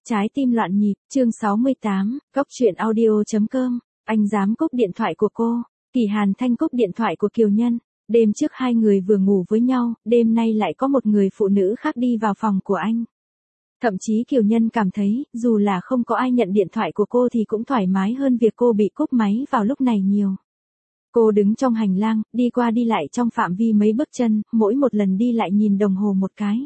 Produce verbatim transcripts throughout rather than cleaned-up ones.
Trái tim loạn nhịp, chương sáu mươi tám, Cốc truyện audio.com, anh dám cúp điện thoại của cô. Kỳ Hàn Thanh cúp điện thoại của Kiều Nhân. Đêm trước hai người vừa ngủ với nhau, đêm nay lại có một người phụ nữ khác đi vào phòng của anh. Thậm chí Kiều Nhân cảm thấy, dù là không có ai nhận điện thoại của cô thì cũng thoải mái hơn việc cô bị cúp máy vào lúc này nhiều. Cô đứng trong hành lang, đi qua đi lại trong phạm vi mấy bước chân, mỗi một lần đi lại nhìn đồng hồ một cái.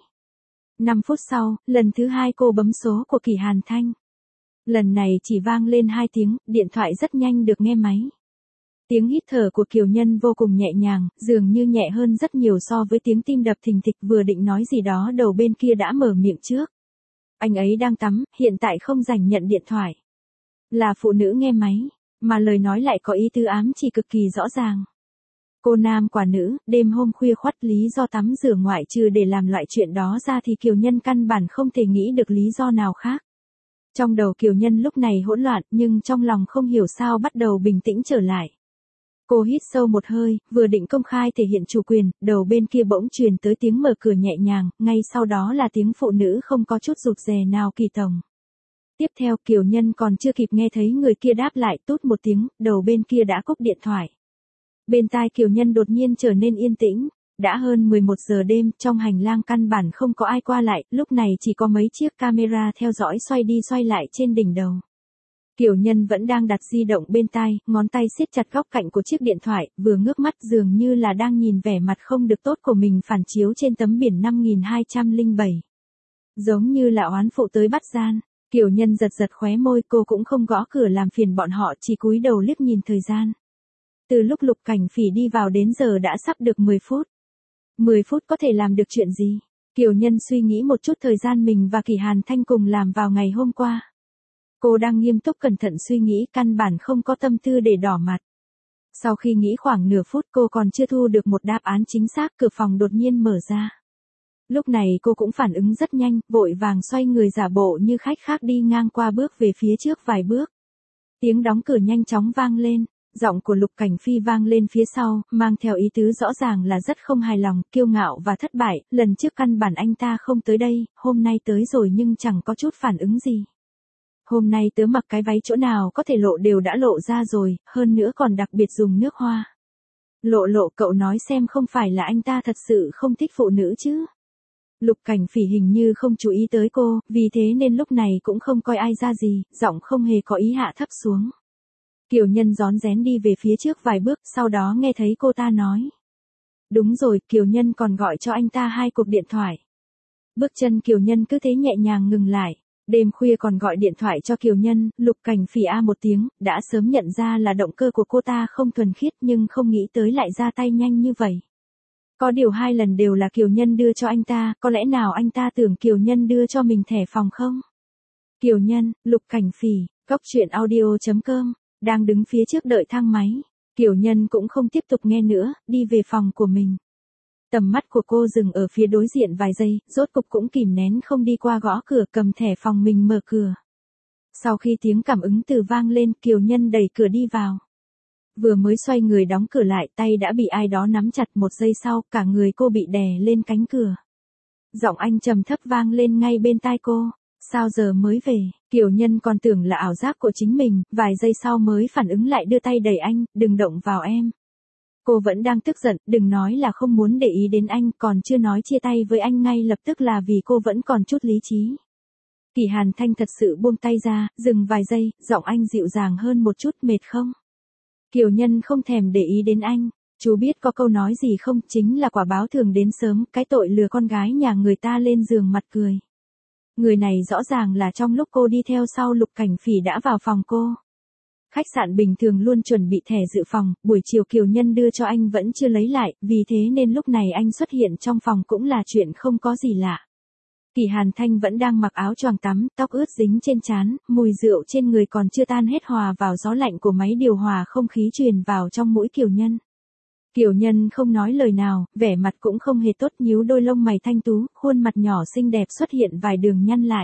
năm phút sau, lần thứ hai cô bấm số của Kỳ Hàn Thanh. Lần này chỉ vang lên hai tiếng, điện thoại rất nhanh được nghe máy. Tiếng hít thở của Kiều Nhân vô cùng nhẹ nhàng, dường như nhẹ hơn rất nhiều so với tiếng tim đập thình thịch, vừa định nói gì đó đầu bên kia đã mở miệng trước. Anh ấy đang tắm, hiện tại không rảnh nhận điện thoại. Là phụ nữ nghe máy, mà lời nói lại có ý tứ ám chỉ cực kỳ rõ ràng. Cô nam quả nữ, đêm hôm khuya khoắt lý do tắm rửa ngoại trừ để làm loại chuyện đó ra thì Kiều Nhân căn bản không thể nghĩ được lý do nào khác. Trong đầu Kiều Nhân lúc này hỗn loạn, nhưng trong lòng không hiểu sao bắt đầu bình tĩnh trở lại. Cô hít sâu một hơi, vừa định công khai thể hiện chủ quyền, đầu bên kia bỗng truyền tới tiếng mở cửa nhẹ nhàng, ngay sau đó là tiếng phụ nữ không có chút rụt rè nào: Kỳ tổng. Tiếp theo Kiều Nhân còn chưa kịp nghe thấy người kia đáp lại, tút một tiếng, đầu bên kia đã cúp điện thoại. Bên tai Kiều Nhân đột nhiên trở nên yên tĩnh, đã hơn mười một giờ đêm, trong hành lang căn bản không có ai qua lại, lúc này chỉ có mấy chiếc camera theo dõi xoay đi xoay lại trên đỉnh đầu. Kiều Nhân vẫn đang đặt di động bên tai, ngón tay siết chặt góc cạnh của chiếc điện thoại, vừa ngước mắt dường như là đang nhìn vẻ mặt không được tốt của mình phản chiếu trên tấm biển năm nghìn hai trăm lẻ bảy. Giống như là oán phụ tới bắt gian. Kiều Nhân giật giật khóe môi, cô cũng không gõ cửa làm phiền bọn họ, chỉ cúi đầu liếc nhìn thời gian. Từ lúc Lục Cảnh Phỉ đi vào đến giờ đã sắp được mười phút. mười phút có thể làm được chuyện gì? Kiều Nhân suy nghĩ một chút thời gian mình và Kỳ Hàn Thanh cùng làm vào ngày hôm qua. Cô đang nghiêm túc cẩn thận suy nghĩ, căn bản không có tâm tư để đỏ mặt. Sau khi nghĩ khoảng nửa phút cô còn chưa thu được một đáp án chính xác, cửa phòng đột nhiên mở ra. Lúc này cô cũng phản ứng rất nhanh, vội vàng xoay người giả bộ như khách khác đi ngang qua bước về phía trước vài bước. Tiếng đóng cửa nhanh chóng vang lên, giọng của Lục Cảnh Phi vang lên phía sau, mang theo ý tứ rõ ràng là rất không hài lòng, kiêu ngạo và thất bại, lần trước căn bản anh ta không tới đây, hôm nay tới rồi nhưng chẳng có chút phản ứng gì. Hôm nay tớ mặc cái váy chỗ nào có thể lộ đều đã lộ ra rồi, hơn nữa còn đặc biệt dùng nước hoa. Lộ lộ, cậu nói xem, không phải là anh ta thật sự không thích phụ nữ chứ? Lục Cảnh Phỉ hình như không chú ý tới cô, vì thế nên lúc này cũng không coi ai ra gì, giọng không hề có ý hạ thấp xuống. Kiều Nhân rón rén đi về phía trước vài bước, sau đó nghe thấy cô ta nói. Đúng rồi, Kiều Nhân còn gọi cho anh ta hai cuộc điện thoại. Bước chân Kiều Nhân cứ thế nhẹ nhàng ngừng lại. Đêm khuya còn gọi điện thoại cho Kiều Nhân, Lục Cảnh Phỉ a một tiếng, đã sớm nhận ra là động cơ của cô ta không thuần khiết nhưng không nghĩ tới lại ra tay nhanh như vậy. Có điều hai lần đều là Kiều Nhân đưa cho anh ta, có lẽ nào anh ta tưởng Kiều Nhân đưa cho mình thẻ phòng không? Kiều Nhân, Lục Cảnh Phỉ, Cốc truyện audio.com, đang đứng phía trước đợi thang máy. Kiều Nhân cũng không tiếp tục nghe nữa, đi về phòng của mình. Tầm mắt của cô dừng ở phía đối diện vài giây, rốt cục cũng kìm nén không đi qua gõ cửa, cầm thẻ phòng mình mở cửa. Sau khi tiếng cảm ứng từ vang lên, Kiều Nhân đẩy cửa đi vào. Vừa mới xoay người đóng cửa lại, tay đã bị ai đó nắm chặt, một giây sau, cả người cô bị đè lên cánh cửa. Giọng anh trầm thấp vang lên ngay bên tai cô. Sao giờ mới về? Kiều Nhân còn tưởng là ảo giác của chính mình, vài giây sau mới phản ứng lại, đưa tay đẩy anh, đừng động vào em. Cô vẫn đang tức giận, đừng nói là không muốn để ý đến anh, còn chưa nói chia tay với anh ngay lập tức là vì cô vẫn còn chút lý trí. Kỳ Hàn Thanh thật sự buông tay ra, dừng vài giây, giọng anh dịu dàng hơn một chút, mệt không? Kiều Nhân không thèm để ý đến anh, chú biết có câu nói gì không, chính là quả báo thường đến sớm, cái tội lừa con gái nhà người ta lên giường mặt cười. Người này rõ ràng là trong lúc cô đi theo sau Lục Cảnh Phỉ đã vào phòng cô. Khách sạn bình thường luôn chuẩn bị thẻ dự phòng, buổi chiều Kiều Nhân đưa cho anh vẫn chưa lấy lại, vì thế nên lúc này anh xuất hiện trong phòng cũng là chuyện không có gì lạ. Kỳ Hàn Thanh vẫn đang mặc áo choàng tắm, tóc ướt dính trên trán, mùi rượu trên người còn chưa tan hết hòa vào gió lạnh của máy điều hòa không khí truyền vào trong mũi Kiều Nhân. Kiều Nhân không nói lời nào, vẻ mặt cũng không hề tốt, nhíu đôi lông mày thanh tú, khuôn mặt nhỏ xinh đẹp xuất hiện vài đường nhăn lại.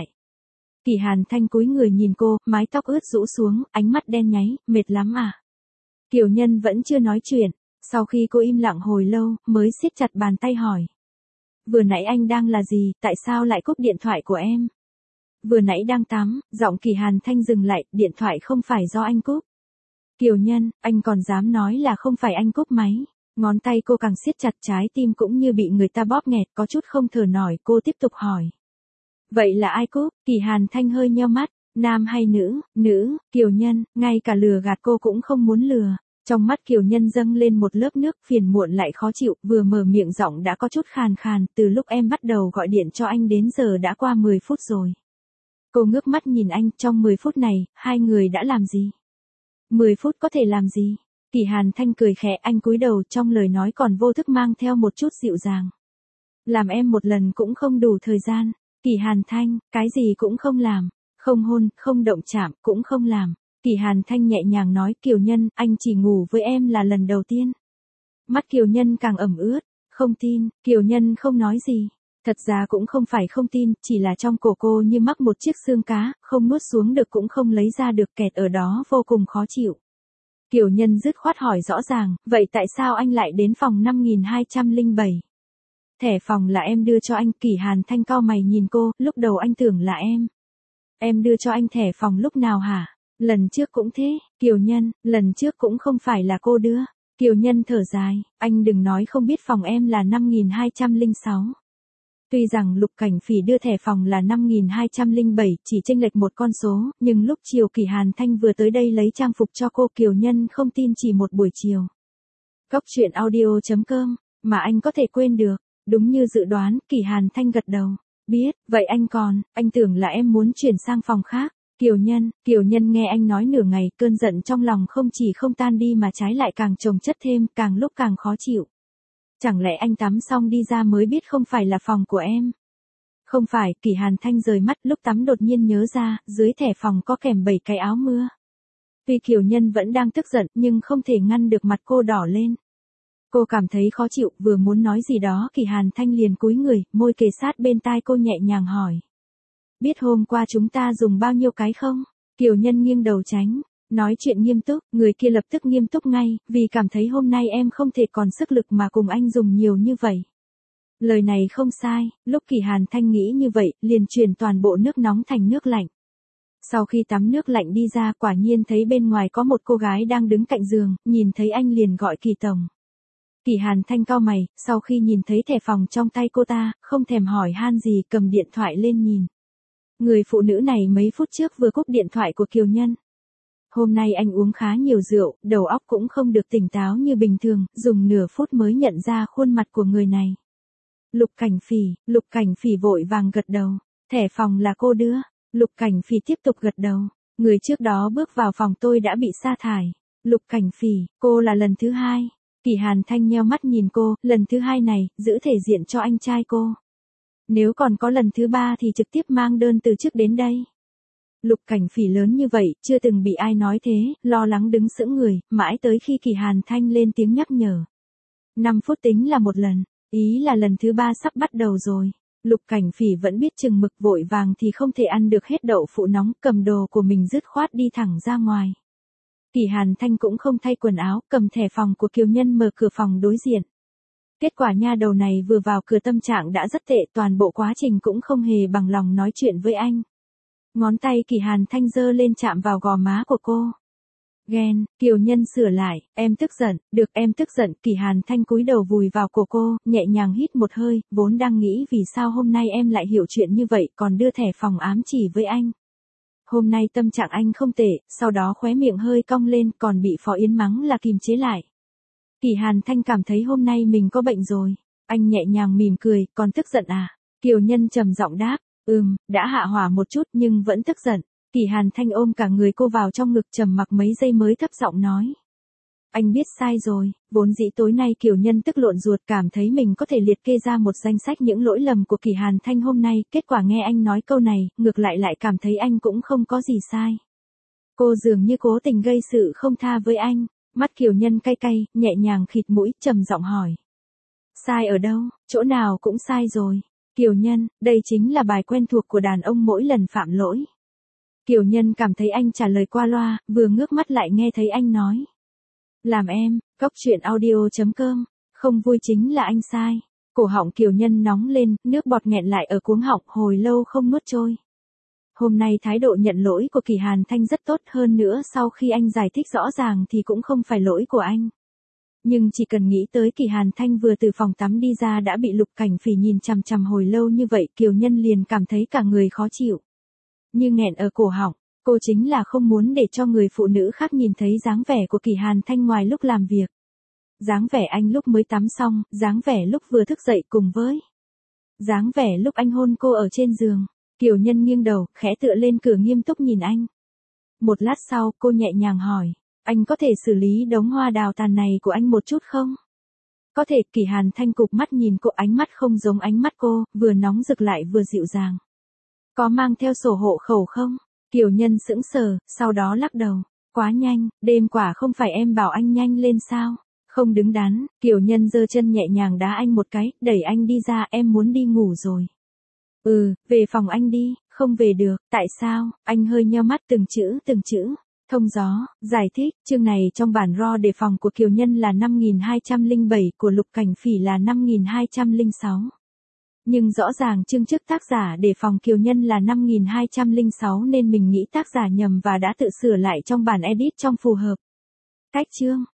Kỳ Hàn Thanh cúi người nhìn cô, mái tóc ướt rũ xuống, ánh mắt đen nháy, mệt lắm à? Kiều Nhân vẫn chưa nói chuyện, sau khi cô im lặng hồi lâu, mới siết chặt bàn tay hỏi. Vừa nãy anh đang là gì, tại sao lại cúp điện thoại của em? vừa nãy đang tắm, giọng Kỳ Hàn Thanh dừng lại, điện thoại không phải do anh cúp. Kiều Nhân, anh còn dám nói là không phải anh cúp máy. Ngón tay cô càng siết chặt, trái tim cũng như bị người ta bóp nghẹt, có chút không thở nổi, cô tiếp tục hỏi. Vậy là ai cúp? Kỳ Hàn Thanh hơi nheo mắt, nam hay nữ? Nữ. Kiều Nhân, ngay cả lừa gạt cô cũng không muốn lừa. Trong mắt Kiều Nhân dâng lên một lớp nước, phiền muộn lại khó chịu, vừa mở miệng giọng đã có chút khàn khàn, từ lúc em bắt đầu gọi điện cho anh đến giờ đã qua mười phút rồi. Cô ngước mắt nhìn anh, trong mười phút này, hai người đã làm gì? mười phút có thể làm gì? Kỳ Hàn Thanh cười khẽ, anh cúi đầu, trong lời nói còn vô thức mang theo một chút dịu dàng. Làm em một lần cũng không đủ thời gian. Kỳ Hàn Thanh, cái gì cũng không làm, không hôn, không động chạm, cũng không làm. Kỳ Hàn Thanh nhẹ nhàng nói, Kiều Nhân, anh chỉ ngủ với em là lần đầu tiên. Mắt Kiều Nhân càng ẩm ướt, không tin. Kiều Nhân không nói gì. Thật ra cũng không phải không tin, chỉ là trong cổ cô như mắc một chiếc xương cá, không nuốt xuống được cũng không lấy ra được, kẹt ở đó vô cùng khó chịu. Kiều Nhân dứt khoát hỏi rõ ràng, vậy tại sao anh lại đến phòng năm nghìn hai trăm lẻ bảy? Thẻ phòng là em đưa cho anh. Kỳ Hàn Thanh cau mày nhìn cô, lúc đầu anh tưởng là em. Em đưa cho anh thẻ phòng lúc nào hả? Lần trước cũng thế. Kiều Nhân, lần trước cũng không phải là cô đưa. Kiều Nhân thở dài, anh đừng nói không biết phòng em là năm nghìn hai trăm lẻ sáu. Tuy rằng Lục Cảnh Phỉ đưa thẻ phòng là năm nghìn hai trăm lẻ bảy, chỉ chênh lệch một con số, nhưng lúc chiều Kỳ Hàn Thanh vừa tới đây lấy trang phục cho cô, Kiều Nhân không tin chỉ một buổi chiều. Góc truyện audio chấm com, mà anh có thể quên được. Đúng như dự đoán, Kỳ Hàn Thanh gật đầu. Biết, vậy anh còn, anh tưởng là em muốn chuyển sang phòng khác. Kiều Nhân, Kiều Nhân nghe anh nói nửa ngày, cơn giận trong lòng không chỉ không tan đi mà trái lại càng chồng chất thêm, càng lúc càng khó chịu. Chẳng lẽ anh tắm xong đi ra mới biết không phải là phòng của em? Không phải. Kỳ Hàn Thanh rời mắt, lúc tắm đột nhiên nhớ ra, dưới thẻ phòng có kèm bảy cái áo mưa. Tuy Kiều Nhân vẫn đang tức giận, nhưng không thể ngăn được mặt cô đỏ lên. Cô cảm thấy khó chịu, vừa muốn nói gì đó, Kỳ Hàn Thanh liền cúi người, môi kề sát bên tai cô nhẹ nhàng hỏi. Biết hôm qua chúng ta dùng bao nhiêu cái không? Kiều Nhân nghiêng đầu tránh. Nói chuyện nghiêm túc, người kia lập tức nghiêm túc ngay, vì cảm thấy hôm nay em không thể còn sức lực mà cùng anh dùng nhiều như vậy. Lời này không sai, lúc Kỳ Hàn Thanh nghĩ như vậy, liền chuyển toàn bộ nước nóng thành nước lạnh. Sau khi tắm nước lạnh đi ra, quả nhiên thấy bên ngoài có một cô gái đang đứng cạnh giường, nhìn thấy anh liền gọi Kỳ tổng. Kỳ Hàn Thanh cau mày, sau khi nhìn thấy thẻ phòng trong tay cô ta, không thèm hỏi han gì, cầm điện thoại lên nhìn. Người phụ nữ này mấy phút trước vừa cúp điện thoại của Kiều Nhân. Hôm nay anh uống khá nhiều rượu, đầu óc cũng không được tỉnh táo như bình thường, dùng nửa phút mới nhận ra khuôn mặt của người này. Lục Cảnh Phỉ. Lục Cảnh Phỉ vội vàng gật đầu. Thẻ phòng là cô đưa. Lục Cảnh Phỉ tiếp tục gật đầu. Người trước đó bước vào phòng tôi đã bị sa thải. Lục Cảnh Phỉ, cô là lần thứ hai. Kỳ Hàn Thanh nheo mắt nhìn cô, lần thứ hai này, giữ thể diện cho anh trai cô. Nếu còn có lần thứ ba thì trực tiếp mang đơn từ chức đến đây. Lục Cảnh Phỉ lớn như vậy, chưa từng bị ai nói thế, lo lắng đứng sững người, mãi tới khi Kỳ Hàn Thanh lên tiếng nhắc nhở. năm phút tính là một lần, ý là lần thứ ba sắp bắt đầu rồi. Lục Cảnh Phỉ vẫn biết chừng mực, vội vàng thì không thể ăn được hết đậu phụ nóng, cầm đồ của mình dứt khoát đi thẳng ra ngoài. Kỳ Hàn Thanh cũng không thay quần áo, cầm thẻ phòng của Kiều Nhân mở cửa phòng đối diện. Kết quả nha đầu này vừa vào cửa tâm trạng đã rất tệ, toàn bộ quá trình cũng không hề bằng lòng nói chuyện với anh. Ngón tay Kỳ Hàn Thanh giơ lên chạm vào gò má của cô. Ghen. Kiều Nhân sửa lại, em tức giận. Được, em tức giận. Kỳ Hàn Thanh cúi đầu vùi vào cổ cô, nhẹ nhàng hít một hơi, vốn đang nghĩ vì sao hôm nay em lại hiểu chuyện như vậy, còn đưa thẻ phòng ám chỉ với anh. Hôm nay tâm trạng anh không tệ, sau đó khóe miệng hơi cong lên, còn bị Phó Yến mắng là kìm chế lại. Kỳ Hàn Thanh cảm thấy hôm nay mình có bệnh rồi. Anh nhẹ nhàng mỉm cười, còn tức giận à? Kiều Nhân trầm giọng đáp, ừm, đã hạ hỏa một chút nhưng vẫn tức giận. Kỳ Hàn Thanh ôm cả người cô vào trong ngực, trầm mặc mấy giây mới thấp giọng nói. Anh biết sai rồi, vốn dĩ tối nay Kiều Nhân tức lộn ruột, cảm thấy mình có thể liệt kê ra một danh sách những lỗi lầm của Kỳ Hàn Thanh hôm nay, kết quả nghe anh nói câu này, ngược lại lại cảm thấy anh cũng không có gì sai. Cô dường như cố tình gây sự không tha với anh. Mắt Kiều Nhân cay cay, nhẹ nhàng khịt mũi, trầm giọng hỏi. Sai ở đâu? Chỗ nào cũng sai rồi. Kiều Nhân, đây chính là bài quen thuộc của đàn ông mỗi lần phạm lỗi. Kiều Nhân cảm thấy anh trả lời qua loa, vừa ngước mắt lại nghe thấy anh nói. Làm em. Góc truyện audio chấm com, không vui chính là anh sai. Cổ họng Kiều Nhân nóng lên, nước bọt nghẹn lại ở cuống họng, hồi lâu không nuốt trôi. Hôm nay thái độ nhận lỗi của Kỳ Hàn Thanh rất tốt, hơn nữa sau khi anh giải thích rõ ràng thì cũng không phải lỗi của anh. Nhưng chỉ cần nghĩ tới Kỳ Hàn Thanh vừa từ phòng tắm đi ra đã bị Lục Cảnh Phỉ nhìn chằm chằm hồi lâu như vậy, Kiều Nhân liền cảm thấy cả người khó chịu. Như nghẹn ở cổ họng, cô chính là không muốn để cho người phụ nữ khác nhìn thấy dáng vẻ của Kỳ Hàn Thanh ngoài lúc làm việc. Dáng vẻ anh lúc mới tắm xong, dáng vẻ lúc vừa thức dậy cùng với dáng vẻ lúc anh hôn cô ở trên giường. Kiều Nhân nghiêng đầu, khẽ tựa lên cửa nghiêm túc nhìn anh. Một lát sau, cô nhẹ nhàng hỏi, anh có thể xử lý đống hoa đào tàn này của anh một chút không? Có thể. Kỳ Hàn Thanh cụp mắt nhìn cô, ánh mắt không giống ánh mắt cô, vừa nóng rực lại vừa dịu dàng. Có mang theo sổ hộ khẩu không? Kiều Nhân sững sờ, sau đó lắc đầu. Quá nhanh, đêm quả không phải em bảo anh nhanh lên sao? Không đứng đắn. Kiều Nhân giơ chân nhẹ nhàng đá anh một cái, đẩy anh đi ra, em muốn đi ngủ rồi. Ừ, về phòng anh đi. Không về được. Tại sao? Anh hơi nheo mắt, từng chữ từng chữ. Thông gió, giải thích, chương này trong bản raw đề phòng của Kiều Nhân là năm nghìn hai trăm lẻ bảy, của Lục Cảnh Phỉ là năm nghìn hai trăm lẻ sáu. Nhưng rõ ràng chương trước tác giả đề phòng Kiều Nhân là năm nghìn hai trăm lẻ sáu nên mình nghĩ tác giả nhầm và đã tự sửa lại trong bản edit trong phù hợp. Cách chương